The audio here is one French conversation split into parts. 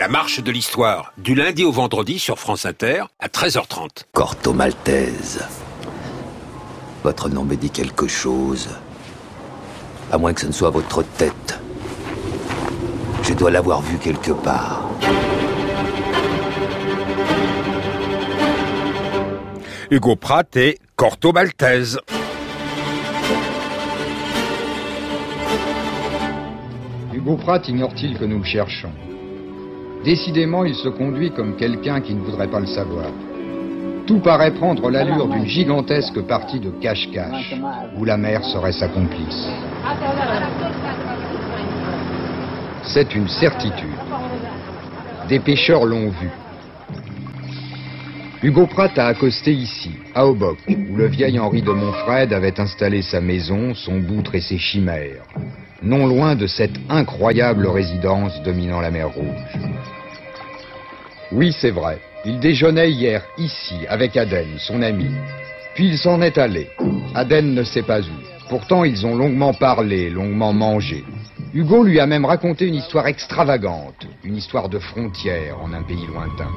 marche de l'histoire, du lundi au vendredi sur France Inter, à 13h30. Corto Maltese. Votre nom me dit quelque chose. À moins que ce ne soit votre tête. Je dois l'avoir vu quelque part. Hugo Pratt et Corto Maltese. Hugo Pratt ignore-t-il que nous le cherchons? Décidément, il se conduit comme quelqu'un qui ne voudrait pas le savoir. Tout paraît prendre l'allure d'une gigantesque partie de cache-cache, où la mer serait sa complice. C'est une certitude. Des pêcheurs l'ont vu. Hugo Pratt a accosté ici, à Obock, où le vieil Henri de Montfred avait installé sa maison, son boutre et ses chimères, non loin de cette incroyable résidence dominant la mer Rouge. Oui, c'est vrai, il déjeunait hier, ici, avec Aden, son ami. Puis il s'en est allé. Aden ne sait pas où. Pourtant, ils ont longuement parlé, longuement mangé. Hugo lui a même raconté une histoire extravagante, une histoire de frontière en un pays lointain.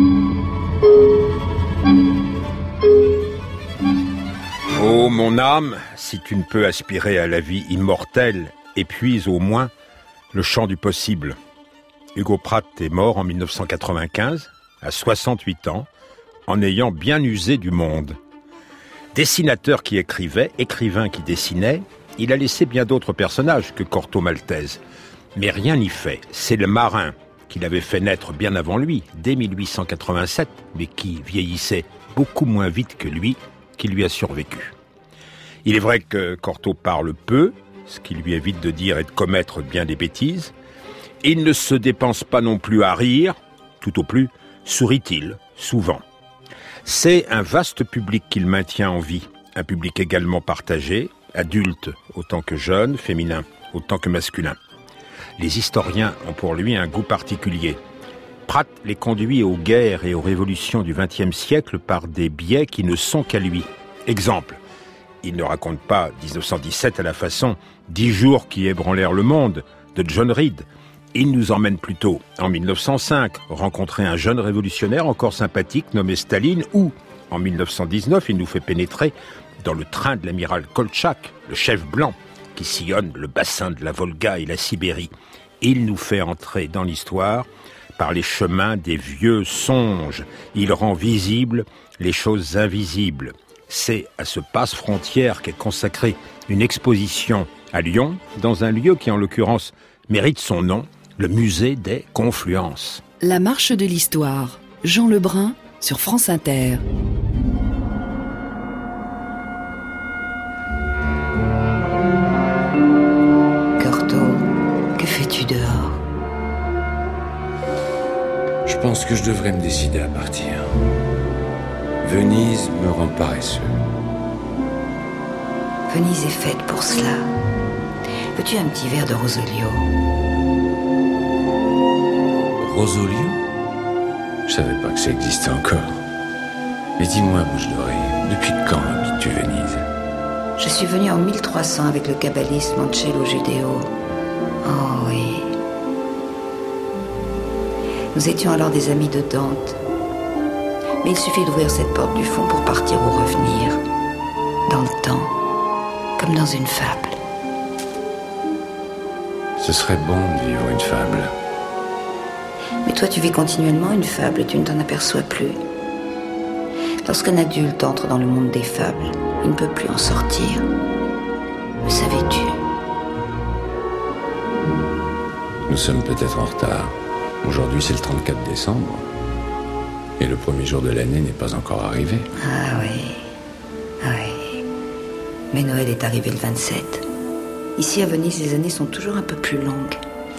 Oh mon âme, si tu ne peux aspirer à la vie immortelle, épuise au moins le champ du possible. Hugo Pratt est mort en 1995, à 68 ans, en ayant bien usé du monde. Dessinateur qui écrivait, écrivain qui dessinait, il a laissé bien d'autres personnages que Corto Maltese. Mais rien n'y fait, c'est le marin qu'il avait fait naître bien avant lui, dès 1887, mais qui vieillissait beaucoup moins vite que lui, qui lui a survécu. Il est vrai que Corto parle peu, ce qui lui évite de dire et de commettre bien des bêtises. Il ne se dépense pas non plus à rire, tout au plus sourit-il, souvent. C'est un vaste public qu'il maintient en vie, un public également partagé, adulte autant que jeune, féminin autant que masculin. Les historiens ont pour lui un goût particulier. Pratt les conduit aux guerres et aux révolutions du XXe siècle par des biais qui ne sont qu'à lui. Exemple, il ne raconte pas 1917 à la façon « 10 jours qui ébranlèrent le monde » de John Reed. Il nous emmène plutôt en 1905 rencontrer un jeune révolutionnaire encore sympathique nommé Staline, ou en 1919 il nous fait pénétrer dans le train de l'amiral Koltchak, le chef blanc, qui sillonne le bassin de la Volga et la Sibérie. Il nous fait entrer dans l'histoire par les chemins des vieux songes. Il rend visibles les choses invisibles. C'est à ce passe-frontière qu'est consacrée une exposition à Lyon, dans un lieu qui en l'occurrence mérite son nom, le musée des Confluences. La marche de l'histoire, Jean Lebrun sur France Inter. Corto, que fais-tu dehors? Je pense que je devrais me décider à partir. Venise me rend paresseux. Venise est faite pour cela. Veux-tu un petit verre de Rosolio? Rosolio? Je savais pas que ça existait encore. Mais dis-moi, bouche d'oreille, depuis quand habites-tu Venise? Je suis venu en 1300 avec le kabbaliste Mancello Judeo. Oh oui. Nous étions alors des amis de Dante. Mais il suffit d'ouvrir cette porte du fond pour partir ou revenir. Dans le temps, comme dans une fable. Ce serait bon de vivre une fable. Mais toi, tu vis continuellement une fable et tu ne t'en aperçois plus. Lorsqu'un adulte entre dans le monde des fables, il ne peut plus en sortir. Le savais-tu? Nous sommes peut-être en retard. Aujourd'hui, c'est le 34 décembre. Et le premier jour de l'année n'est pas encore arrivé. Ah oui. Oui. Mais Noël est arrivé le 27. Ici, à Venise, les années sont toujours un peu plus longues.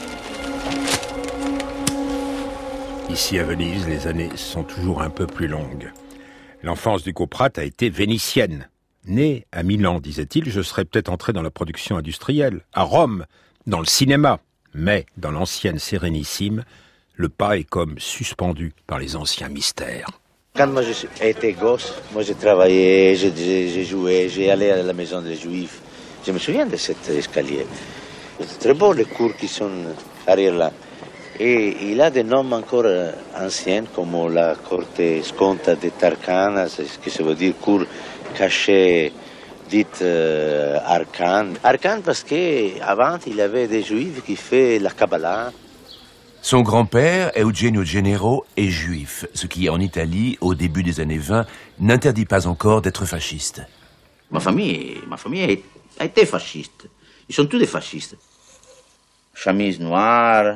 Ici à Venise, les années sont toujours un peu plus longues. L'enfance d'Hugo Pratt a été vénitienne. Né à Milan, disait-il, je serais peut-être entré dans la production industrielle. À Rome, dans le cinéma. Mais dans l'ancienne Sérénissime, le pas est comme suspendu par les anciens mystères. Quand moi j'étais gosse, moi j'ai travaillé, j'ai joué, j'ai allé à la maison des Juifs. Je me souviens de cet escalier. C'est très beau les cours qui sont arrière là. Et il a des noms encore anciens, comme la Corte Sconta de Tarkana, ce que ça veut dire cour cachée, dite arcane. Arcane parce qu'avant, il y avait des juifs qui faisaient la Kabbalah. Son grand-père, Eugenio Gennaro, est juif, ce qui, en Italie, au début des années 20, n'interdit pas encore d'être fasciste. Ma famille a été fasciste. Ils sont tous des fascistes. Chemise noire,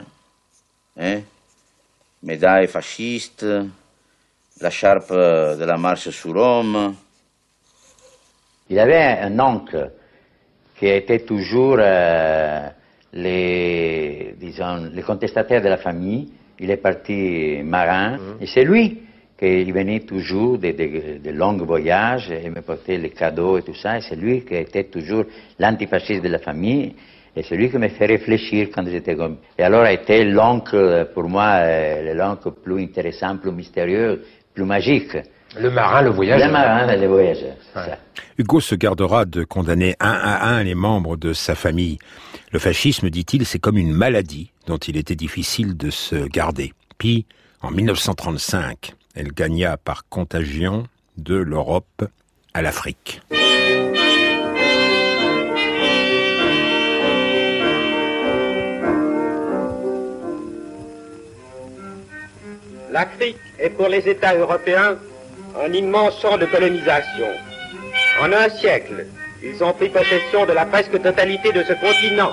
médaille fasciste, la charpe de la marche sur Rome. Il avait un oncle qui était toujours les contestataires de la famille. Il est parti marin et c'est lui qui venait toujours de longs voyages et me portait les cadeaux et tout ça. Et c'est lui qui était toujours l'antifasciste de la famille. Et c'est lui qui me fait réfléchir quand j'étais comme... Et alors a été l'oncle, pour moi, l'oncle plus intéressant, plus mystérieux, plus magique. Le marin, le voyageur. Le marin, le voyageur, c'est ça. Hugo se gardera de condamner un à un les membres de sa famille. Le fascisme, dit-il, c'est comme une maladie dont il était difficile de se garder. Puis, en 1935, elle gagna par contagion de l'Europe à l'Afrique. L'Afrique est pour les États européens un immense champ de colonisation. En un siècle, ils ont pris possession de la presque totalité de ce continent.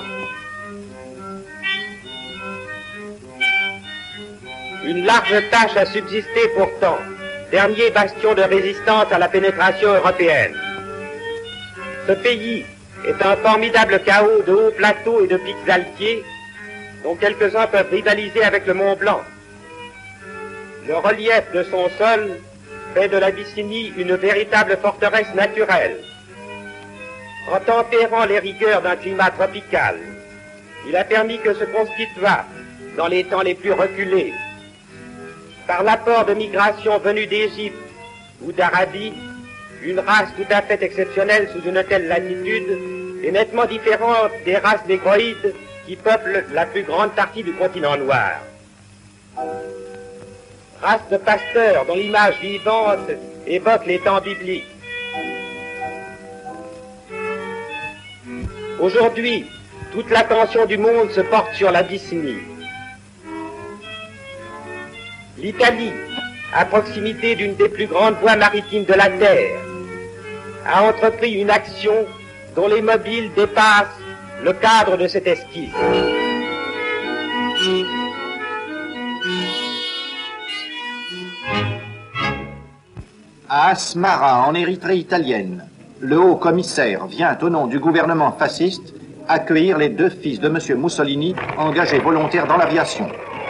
Une large tâche a subsisté pourtant, dernier bastion de résistance à la pénétration européenne. Ce pays est un formidable chaos de hauts plateaux et de pics altiers, dont quelques-uns peuvent rivaliser avec le Mont Blanc. Le relief de son sol fait de l'Abyssinie une véritable forteresse naturelle. En tempérant les rigueurs d'un climat tropical, il a permis que se constituât, dans les temps les plus reculés, par l'apport de migration venue d'Égypte ou d'Arabie, une race tout à fait exceptionnelle sous une telle latitude et nettement différente des races négroïdes qui peuplent la plus grande partie du continent noir. Race de pasteurs dont l'image vivante évoque les temps bibliques. Aujourd'hui, toute l'attention du monde se porte sur l'Abyssinie. L'Italie, à proximité d'une des plus grandes voies maritimes de la Terre, a entrepris une action dont les mobiles dépassent le cadre de cette esquisse. À Asmara, en Érythrée italienne, le haut commissaire vient au nom du gouvernement fasciste accueillir les 2 fils de M. Mussolini engagés volontaires dans l'aviation.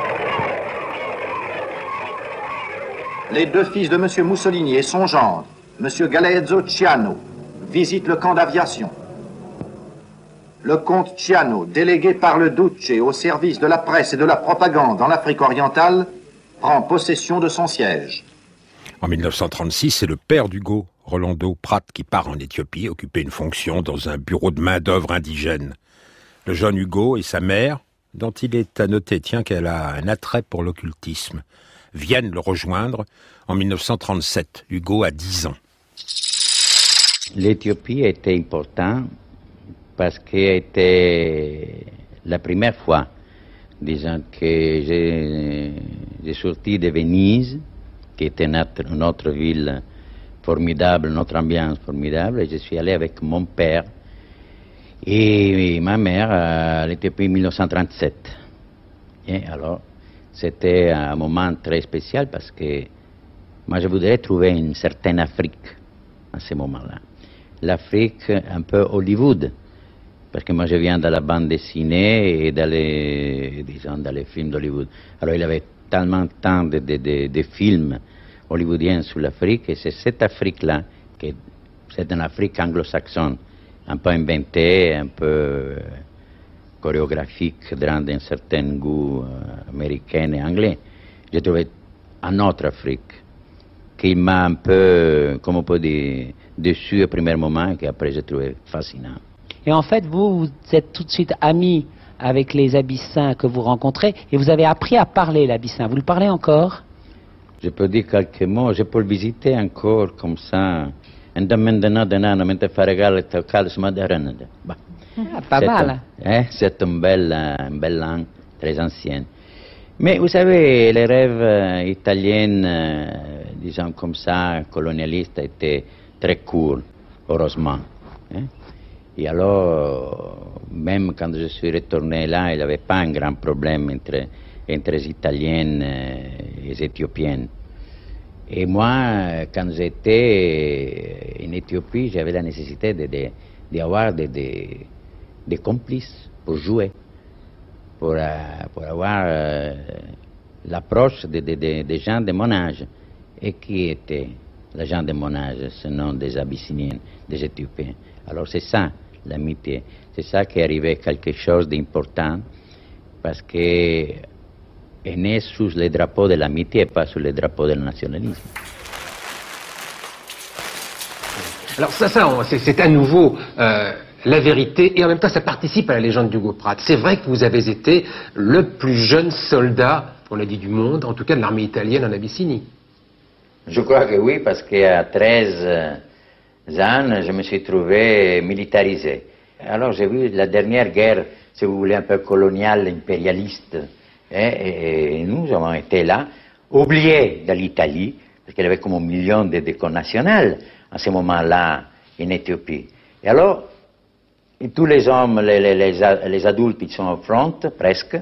Les 2 fils de M. Mussolini et son gendre, M. Galeazzo Ciano, visitent le camp d'aviation. Le comte Ciano, délégué par le Duce au service de la presse et de la propagande dans l'Afrique orientale, prend possession de son siège. En 1936, c'est le père d'Hugo, Rolando Prat, qui part en Éthiopie occuper une fonction dans un bureau de main-d'œuvre indigène. Le jeune Hugo et sa mère, dont il est à noter, qu'elle a un attrait pour l'occultisme, viennent le rejoindre en 1937. Hugo a 10 ans. L'Éthiopie était importante parce que c'était la première fois, disons, que j'ai sorti de Venise, qui était notre ville formidable, notre ambiance formidable, et je suis allé avec mon père et ma mère à l'Éthiopie en 1937. Et alors, c'était un moment très spécial parce que moi je voudrais trouver une certaine Afrique à ce moment-là. L'Afrique un peu Hollywood, parce que moi je viens de la bande dessinée et dans les films d'Hollywood. Alors il y avait tellement tant de films hollywoodiens sur l'Afrique, et c'est cette Afrique-là, c'est une Afrique anglo-saxonne, un peu inventée, un peu chorégraphique, dans un certain goût américain et anglais. J'ai trouvé une autre Afrique qui m'a un peu, comme on peut dire, déçu au premier moment, et qu'après j'ai trouvé fascinant. Et en fait, vous êtes tout de suite amis avec les abyssins que vous rencontrez, et vous avez appris à parler l'abyssin. Vous le parlez encore? Je peux dire quelques mots, je peux le visiter encore comme ça. Pas mal. C'est une belle langue, très ancienne. Mais vous savez, les rêves italiens, disons comme ça, colonialistes, étaient très courts, heureusement. Et alors, même quand je suis retourné là, il n'y avait pas un grand problème entre les Italiennes et les Éthiopiennes. Et moi, quand j'étais en Éthiopie, j'avais la nécessité d'avoir des complices pour jouer, pour avoir l'approche des gens de mon âge. Et qui étaient les gens de mon âge, sinon des Abyssiniens, des Éthiopiens? Alors c'est ça, l'amitié. C'est ça qui est arrivé quelque chose d'important, parce que est né sous les drapeaux de l'amitié et pas sous les drapeaux du nationalisme. Alors ça c'est à nouveau la vérité, et en même temps ça participe à la légende d'Hugo Pratt. C'est vrai que vous avez été le plus jeune soldat, on l'a dit, du monde, en tout cas de l'armée italienne en Abyssinie. Je crois que oui, parce qu'à 13 ans, je me suis trouvé militarisé. Alors j'ai vu la dernière guerre, si vous voulez, un peu coloniale, impérialiste. Et nous avons été là, oubliés de l'Italie, parce qu'il y avait comme 1 million de connationals à ce moment-là en Éthiopie. Et alors, tous les hommes, les adultes, ils sont au front, presque.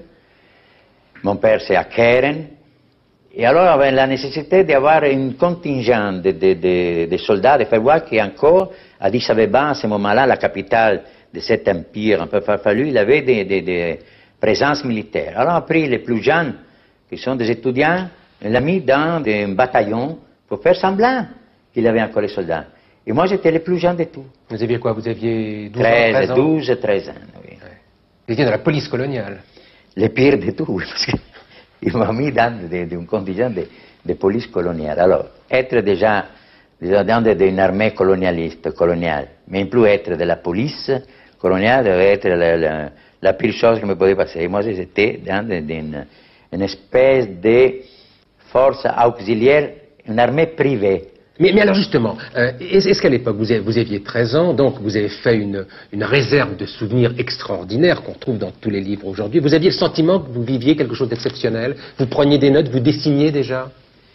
Mon père, c'est à Keren. Et alors, on avait la nécessité d'avoir un contingent de soldats, de faire voir qu'encore, à Addis Abeba, à ce moment-là, la capitale de cet empire un peu farfelu, il avait des présences militaires. Alors, on a pris les plus jeunes, qui sont des étudiants, on l'a mis dans un bataillon pour faire semblant qu'il y avait encore les soldats. Et moi, j'étais le plus jeune de tout. Vous aviez quoi? Vous aviez 12 13 ans, 12, 13 ans, oui. Ouais. Vous étiez dans la police coloniale. Le pire de tout, parce qu'il m'a mis dans un contingent de police coloniale. Alors, être déjà dans une armée coloniale, mais plus être de la police coloniale, devait être la pire chose qui me pouvait passer. Et moi, j'étais dans une espèce de force auxiliaire, une armée privée. Mais alors justement, est-ce qu'à l'époque, vous aviez 13 ans, donc vous avez fait une réserve de souvenirs extraordinaires qu'on trouve dans tous les livres aujourd'hui. Vous aviez le sentiment que vous viviez quelque chose d'exceptionnel? Vous preniez des notes, vous dessiniez déjà?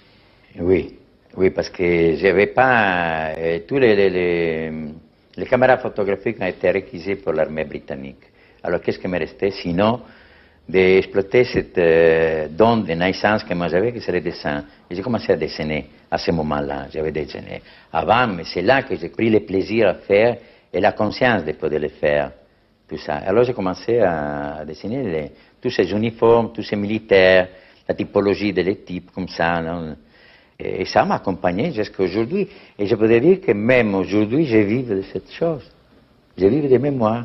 Oui, parce que je n'avais pas... tous les caméras photographiques ont été réquisées pour l'armée britannique. Alors qu'est-ce qui me restait sinon d'exploiter cette don de naissance que moi j'avais, que c'est le dessin. Et j'ai commencé à dessiner à ce moment-là. J'avais dessiné avant, mais c'est là que j'ai pris le plaisir à faire et la conscience de pouvoir le faire, tout ça. Alors j'ai commencé à dessiner tous ces uniformes, tous ces militaires, la typologie des types, comme ça. Non? Et ça m'a accompagné jusqu'à aujourd'hui. Et je peux dire que même aujourd'hui, je vis de cette chose. Je vis des mémoires.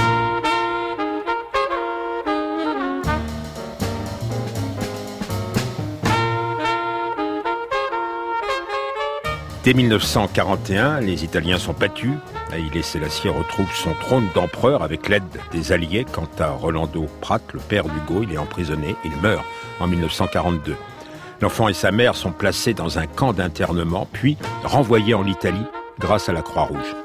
Dès 1941, les Italiens sont battus. Haïlé Sélassié retrouve son trône d'empereur avec l'aide des Alliés. Quant à Rolando Pratt, le père d'Hugo, il est emprisonné. Il meurt en 1942. L'enfant et sa mère sont placés dans un camp d'internement, puis renvoyés en Italie grâce à la Croix-Rouge.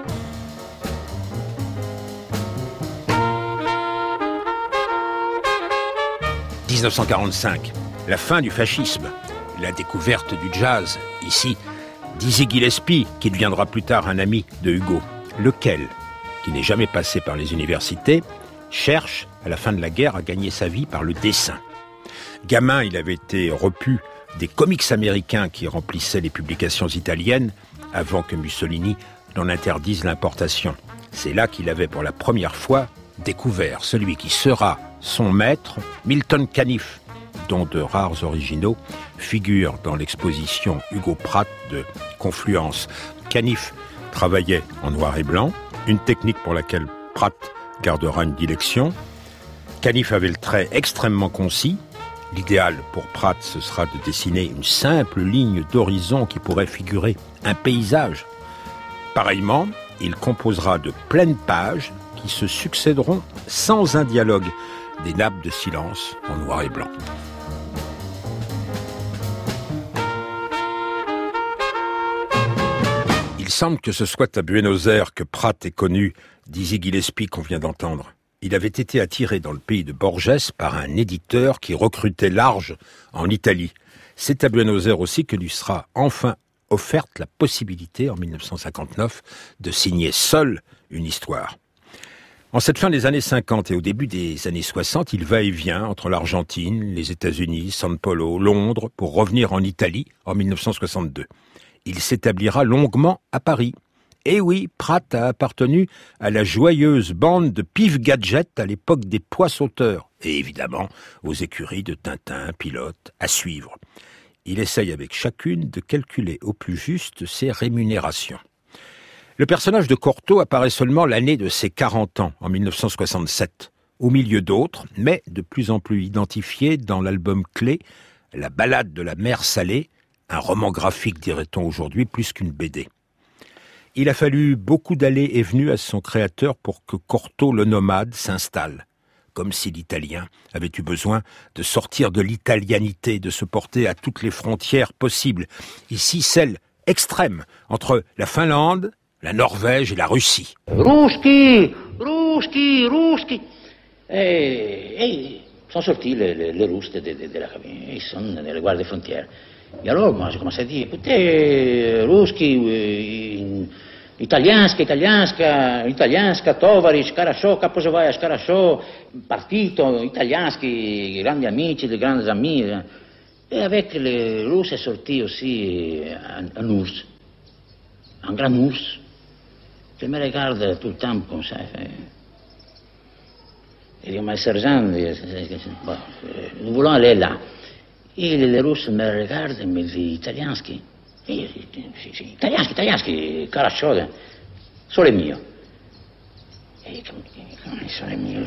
« 1945, la fin du fascisme, la découverte du jazz, ici, Dizzy Gillespie, qui deviendra plus tard un ami de Hugo, lequel, qui n'est jamais passé par les universités, cherche, à la fin de la guerre, à gagner sa vie par le dessin. Gamin, il avait été repu des comics américains qui remplissaient les publications italiennes avant que Mussolini n'en interdise l'importation. C'est là qu'il avait pour la première fois découvert celui qui sera son maître, Milton Caniff, dont de rares originaux figurent dans l'exposition Hugo Pratt de Confluence. Caniff travaillait en noir et blanc, une technique pour laquelle Pratt gardera une dilection. Caniff avait le trait extrêmement concis. L'idéal pour Pratt, ce sera de dessiner une simple ligne d'horizon qui pourrait figurer un paysage. Pareillement, il composera de pleines pages qui se succéderont sans un dialogue, des nappes de silence en noir et blanc. Il semble que ce soit à Buenos Aires que Prat est connu, Dizzy Gillespie qu'on vient d'entendre. Il avait été attiré dans le pays de Borges par un éditeur qui recrutait large en Italie. C'est à Buenos Aires aussi que lui sera enfin offerte la possibilité, en 1959, de signer seul une histoire. En cette fin des années 50 et au début des années 60, il va et vient entre l'Argentine, les États-Unis, São Paulo, Londres, pour revenir en Italie en 1962. Il s'établira longuement à Paris. Et oui, Prat a appartenu à la joyeuse bande de Pif Gadget à l'époque des poissautteurs, et évidemment aux écuries de Tintin, Pilote, à suivre. Il essaye avec chacune de calculer au plus juste ses rémunérations. Le personnage de Cortot apparaît seulement l'année de ses 40 ans, en 1967, au milieu d'autres, mais de plus en plus identifiés dans l'album clé, La Ballade de la mer Salée, un roman graphique, dirait-on aujourd'hui, plus qu'une BD. Il a fallu beaucoup d'allées et venues à son créateur pour que Cortot le nomade s'installe, comme si l'italien avait eu besoin de sortir de l'italianité, de se porter à toutes les frontières possibles, ici celle extrême entre la Finlande, la Norvège et la Russie. Ruski, sont sortis les Russes de la cabine, ils sont les gardes frontières. Et alors, moi, j'ai commencé à dire, écoutez, Ruski, italianska, tovarish, хорошо, как поживаешь, хорошо, partito, italianski, grandi amici, des grands amis. Et avec les Russes est sorti aussi un ours, un grand ours. Je me regarde tout le temps comme ça. Il dit, mais sergent, nous voulons aller là. Et les Russes me regardent et me disent, italianski. Italianski, хорошо, sole mio. E sole mio,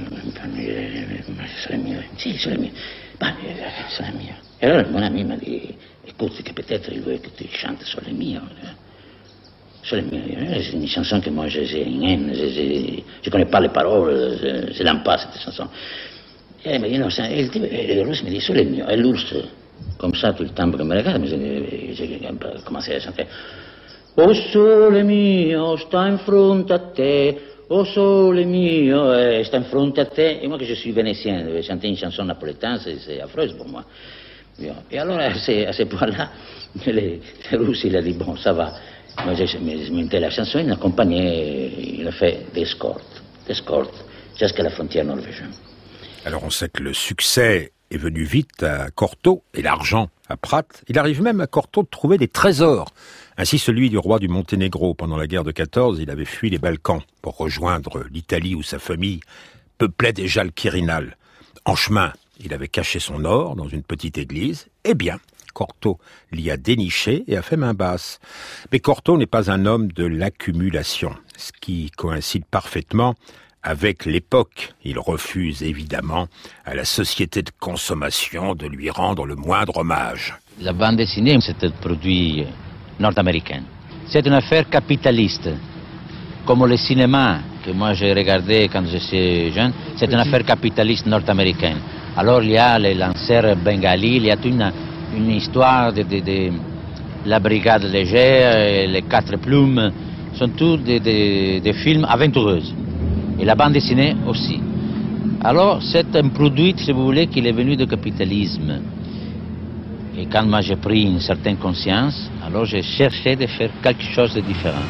sì, sole mio. Sole mio. Et alors, mon ami m'a dit, écoute, que peut-être il veut que tu chantes sole mio. Sole mio, c'est une chanson que moi, je connais pas les paroles, je l'aime pas, cette chanson. Et il m'a dit, non, le russe me dit, sole mio, et l'ours, comme ça, tout le temps que me regarde, j'ai commencé à chanter. Oh sole mio, sta in fronte a te, oh sole mio, sta in fronte a te. Et moi, que je suis vénétien, de chanter une chanson napolitaine, c'est affreuse pour moi. Et alors, à ce point-là, le russe, il a dit, bon, ça va. Moi, j'ai monté la chanson, il l'accompagnait, il a fait d'escorte, jusqu'à la frontière norvégienne. Alors, on sait que le succès est venu vite à Cortot et l'argent à Prat. Il arrive même à Cortot de trouver des trésors. Ainsi, celui du roi du Monténégro. Pendant la guerre de 14, il avait fui les Balkans pour rejoindre l'Italie où sa famille peuplait déjà le Quirinal. En chemin, il avait caché son or dans une petite église. Eh bien, Cortot l'y a déniché et a fait main basse. Mais Cortot n'est pas un homme de l'accumulation, ce qui coïncide parfaitement avec l'époque. Il refuse évidemment à la société de consommation de lui rendre le moindre hommage. La bande dessinée, c'est un produit nord-américain. C'est une affaire capitaliste. Comme le cinéma que moi j'ai regardé quand j'étais jeune, c'est une affaire capitaliste nord-américaine. Alors il y a les lanceurs bengalis, il y a une histoire de la brigade légère, et les 4 plumes, sont tous des films aventureux. Et la bande dessinée aussi. Alors c'est un produit, si vous voulez, qui est venu du capitalisme. Et quand moi j'ai pris une certaine conscience, alors j'ai cherché de faire quelque chose de différent.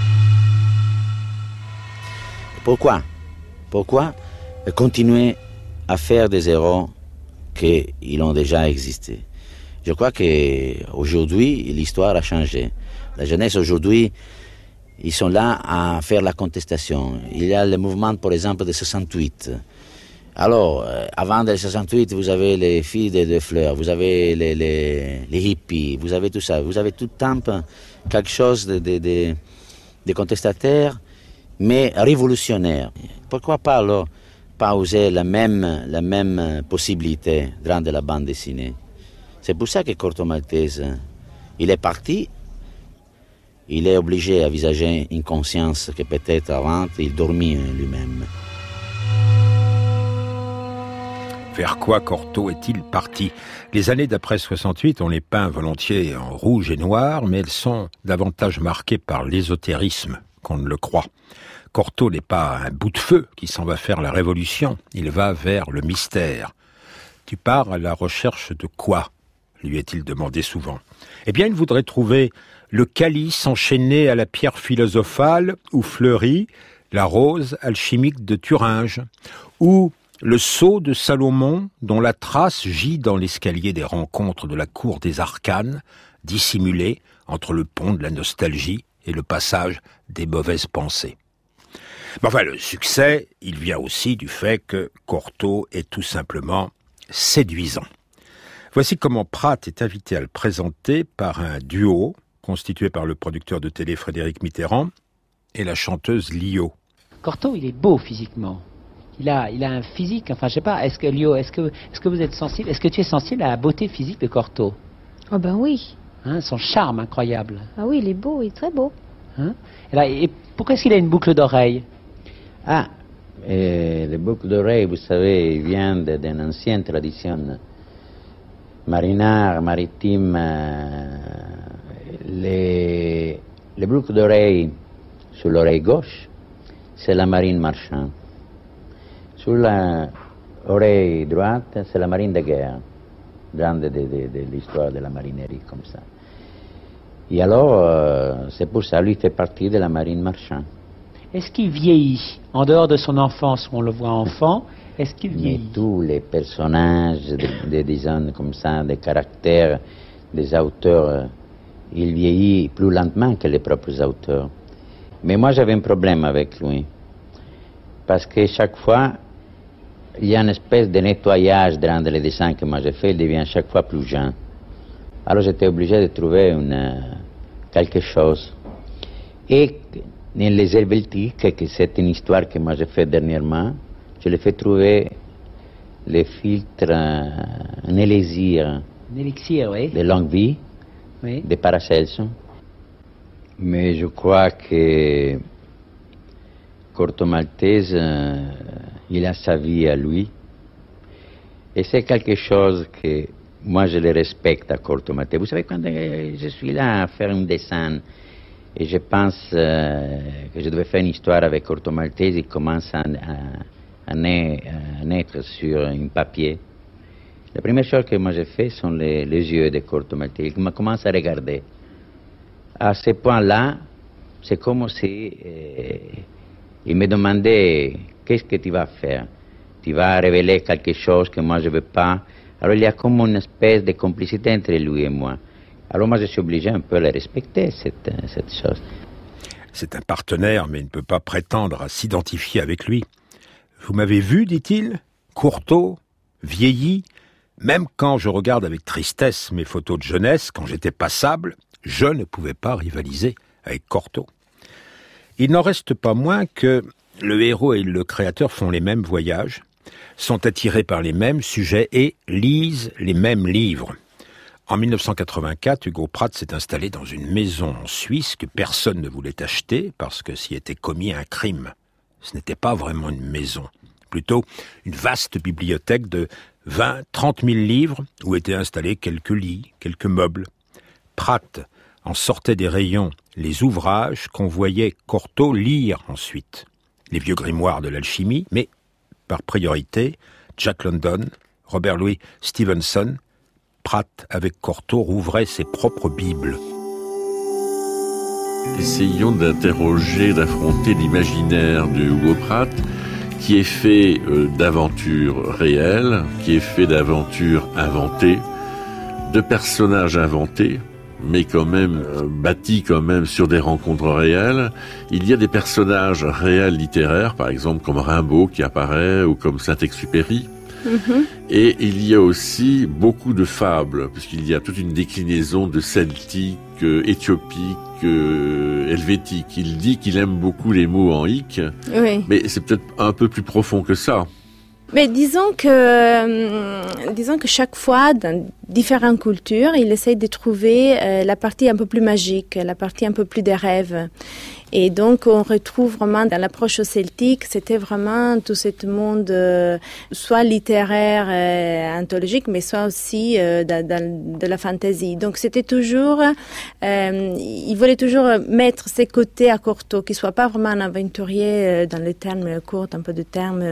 Pourquoi continuer à faire des erreurs qui ont déjà existé? Je crois qu'aujourd'hui, l'histoire a changé. La jeunesse aujourd'hui, ils sont là à faire la contestation. Il y a le mouvement, par exemple, de 68. Alors, avant de 68, vous avez les filles de fleurs, vous avez les hippies, vous avez tout ça. Vous avez tout le temps quelque chose de contestataire, mais révolutionnaire. Pourquoi pas alors pas user la même possibilité dans de la bande dessinée? C'est pour ça que Corto Maltese, il est parti, il est obligé à visager une conscience que peut-être avant, il dormit lui-même. Vers quoi Cortot est-il parti? Les années d'après 68, on les peint volontiers en rouge et noir, mais elles sont davantage marquées par l'ésotérisme qu'on ne le croit. Cortot n'est pas un bout de feu qui s'en va faire la révolution, il va vers le mystère. Tu pars à la recherche de quoi? Lui est-il demandé souvent. Eh bien, il voudrait trouver le calice enchaîné à la pierre philosophale où fleurit la rose alchimique de Thuringe, ou le sceau de Salomon dont la trace gît dans l'escalier des rencontres de la cour des arcanes, dissimulé entre le pont de la nostalgie et le passage des mauvaises pensées. Mais enfin, le succès, il vient aussi du fait que Cortot est tout simplement séduisant. Voici comment Pratt est invité à le présenter par un duo constitué par le producteur de télé Frédéric Mitterrand et la chanteuse Lio. Cortot, il est beau physiquement. Il a un physique, enfin je sais pas, est-ce que vous êtes sensible, est-ce que tu es sensible à la beauté physique de Cortot? Oh ben oui. Hein, son charme incroyable. Ah oui, il est beau, il est très beau. Hein? Et pourquoi est-ce qu'il a une boucle d'oreille? Ah, les boucles d'oreilles, vous savez, viennent d'une ancienne tradition marinare, maritime. Les boucles d'oreilles sur l'oreille gauche, c'est la marine marchande. Sur l'oreille droite, c'est la marine de guerre, grande de l'histoire de la marinerie comme ça. Et alors, c'est pour ça, lui fait partie de la marine marchande. Est-ce qu'il vieillit? En dehors de son enfance, où on le voit enfant, est-ce qu'il vieillit? Mais tous les personnages, disons comme ça, des caractères des auteurs, ils vieillissent plus lentement que les propres auteurs. Mais moi, j'avais un problème avec lui. Parce que chaque fois, il y a une espèce de nettoyage dans les dessins que moi j'ai fait, il devient chaque fois plus jeune. Alors j'étais obligé de trouver quelque chose. Et dans les Helvétiques, que c'est une histoire que moi j'ai faite dernièrement, je l'ai fait trouver les filtres, un élixir. Un élixir, oui. De longue vie, oui. De Paracelso. Mais je crois que Corto Maltese, il a sa vie à lui. Et c'est quelque chose que moi je le respecte à Corto Maltese. Vous savez, quand je suis là à faire un dessin et je pense que je devais faire une histoire avec Corto Maltese, il commence à naître sur un papier. La première chose que moi j'ai fait sont les yeux de Corto Maltese. Il commence à regarder. À ce point-là, c'est comme si il me demandait qu'est-ce que tu vas faire. Tu vas révéler quelque chose que moi je ne veux pas. Alors il y a comme une espèce de complicité entre lui et moi. Alors moi je suis obligé un peu à respecter cette chose. C'est un partenaire, mais il ne peut pas prétendre à s'identifier avec lui. Vous m'avez vu, dit-il, Cortot, vieilli. Même quand je regarde avec tristesse mes photos de jeunesse, quand j'étais passable, je ne pouvais pas rivaliser avec Cortot. Il n'en reste pas moins que le héros et le créateur font les mêmes voyages, sont attirés par les mêmes sujets et lisent les mêmes livres. En 1984, Hugo Pratt s'est installé dans une maison en Suisse que personne ne voulait acheter parce que s'y était commis un crime. Ce n'était pas vraiment une maison, plutôt une vaste bibliothèque de 20-30 000 livres où étaient installés quelques lits, quelques meubles. Pratt en sortait des rayons les ouvrages qu'on voyait Cortot lire ensuite. Les vieux grimoires de l'alchimie, mais par priorité, Jack London, Robert Louis Stevenson. Pratt, avec Cortot, rouvrait ses propres bibles. Essayons d'interroger, d'affronter l'imaginaire de Hugo Pratt, qui est fait d'aventures réelles, qui est fait d'aventures inventées, de personnages inventés, mais quand même bâtis quand même sur des rencontres réelles. Il y a des personnages réels littéraires, par exemple comme Rimbaud qui apparaît, ou comme Saint-Exupéry. Et il y a aussi beaucoup de fables, puisqu'il y a toute une déclinaison de celtique, éthiopique, helvétique. Il dit qu'il aime beaucoup les mots en hic, oui. Mais c'est peut-être un peu plus profond que ça. Mais disons que chaque fois, dans différentes cultures, il essaye de trouver la partie un peu plus magique, la partie un peu plus des rêves. Et donc, on retrouve vraiment dans l'approche celtique, c'était vraiment tout ce monde, soit littéraire, anthologique, mais soit aussi de la fantaisie. Donc, c'était toujours, il voulait toujours mettre ses côtés à Cortot, qu'il soit pas vraiment un aventurier dans les termes courts, un peu de termes,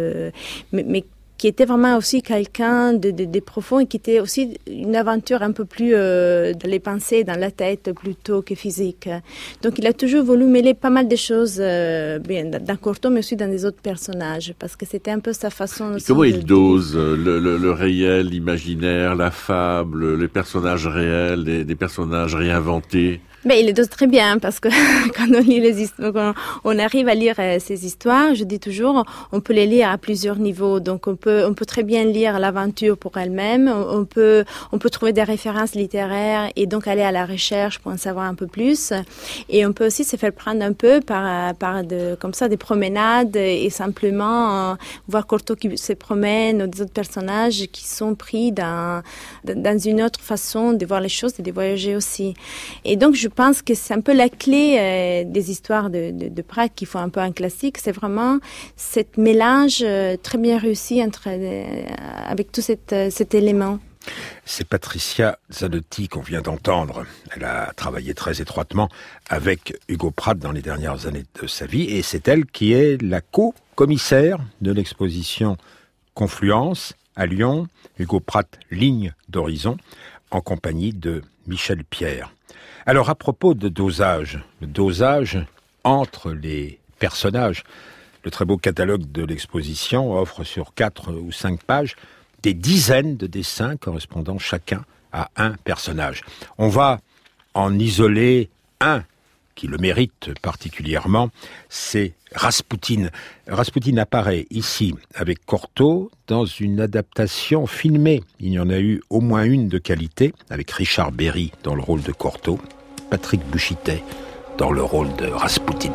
mais qui était vraiment aussi quelqu'un de profond et qui était aussi une aventure un peu plus dans les pensées, dans la tête plutôt que physique. Donc il a toujours voulu mêler pas mal de choses dans Cortot, mais aussi dans des autres personnages, parce que c'était un peu sa façon aussi. Comment il dose le réel, l'imaginaire, la fable, les personnages réels, des personnages réinventés? Mais il les dose très bien, parce que quand on lit les histoires, quand on arrive à lire ces histoires, je dis toujours, on peut les lire à plusieurs niveaux. Donc on peut très bien lire l'aventure pour elle-même, on peut trouver des références littéraires et donc aller à la recherche pour en savoir un peu plus. Et on peut aussi se faire prendre un peu par comme ça des promenades et simplement voir Cortot qui se promène ou des autres personnages qui sont pris dans une autre façon de voir les choses et de voyager aussi. Et donc je pense que c'est un peu la clé des histoires de Pratt qui font un peu un classique. C'est vraiment cet mélange très bien réussi avec tout cet élément. C'est Patricia Zanotti qu'on vient d'entendre. Elle a travaillé très étroitement avec Hugo Pratt dans les dernières années de sa vie et c'est elle qui est la co-commissaire de l'exposition Confluence à Lyon. Hugo Pratt, Ligne d'horizon, en compagnie de Michel Pierre. Alors à propos de dosage, le dosage entre les personnages, le très beau catalogue de l'exposition offre sur 4 ou 5 pages des dizaines de dessins correspondant chacun à un personnage. On va en isoler un qui le mérite particulièrement, c'est Raspoutine. Raspoutine apparaît ici avec Cortot dans une adaptation filmée. Il y en a eu au moins une de qualité, avec Richard Berry dans le rôle de Cortot, Patrick Buchitet dans le rôle de Raspoutine.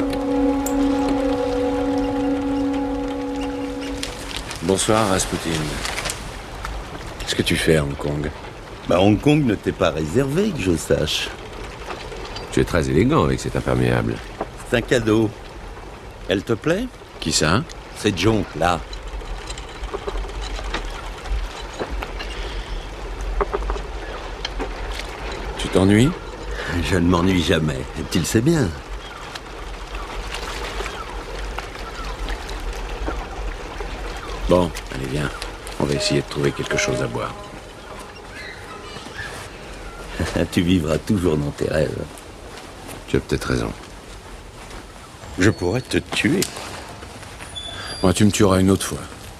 Bonsoir Raspoutine. Qu'est-ce que tu fais à Hong Kong? Hong Kong ne t'est pas réservé, que je sache. Tu es très élégant avec cet imperméable. C'est un cadeau. Elle te plaît? Qui ça? C'est John, là. Tu t'ennuies? Je ne m'ennuie jamais. Tu le sais bien. Bon, allez, viens. On va essayer de trouver quelque chose à boire. Tu vivras toujours dans tes rêves. Tu as peut-être raison. Je pourrais te tuer. Moi, tu me tueras une autre fois.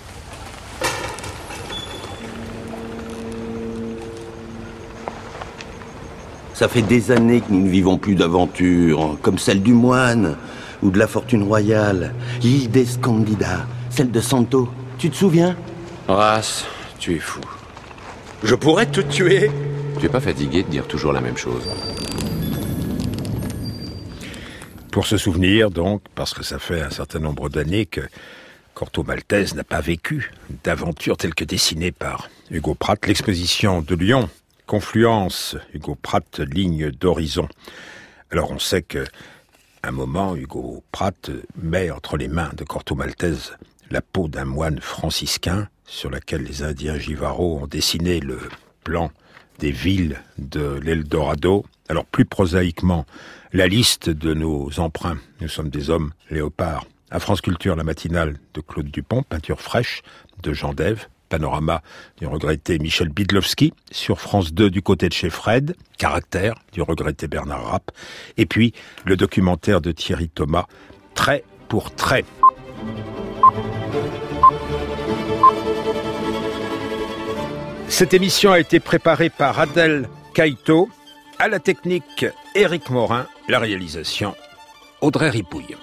Ça fait des années que nous ne vivons plus d'aventures, comme celle du moine, ou de la fortune royale, l'île d'Escondida, celle de Santo. Tu te souviens? Horace, tu es fou. Je pourrais te tuer. Tu es pas fatigué de dire toujours la même chose? Pour se souvenir, donc, parce que ça fait un certain nombre d'années que Corto Maltese n'a pas vécu d'aventure telle que dessinée par Hugo Pratt, l'exposition de Lyon, Confluence, Hugo Pratt, Ligne d'horizon. Alors on sait que un moment, Hugo Pratt met entre les mains de Corto Maltese la peau d'un moine franciscain sur laquelle les Indiens Jivaro ont dessiné le plan des villes de l'Eldorado. Alors plus prosaïquement, la liste de nos emprunts. Nous sommes des hommes léopards. À France Culture, la matinale de Claude Dupont, peinture fraîche de Jean Dève, panorama du regretté Michel Bidlowski. Sur France 2, du côté de chez Fred, Caractère du regretté Bernard Rapp. Et puis, le documentaire de Thierry Thomas, Trait pour trait. Cette émission a été préparée par Adèle Kaito, à la technique Éric Morin, la réalisation Audrey Ripouille.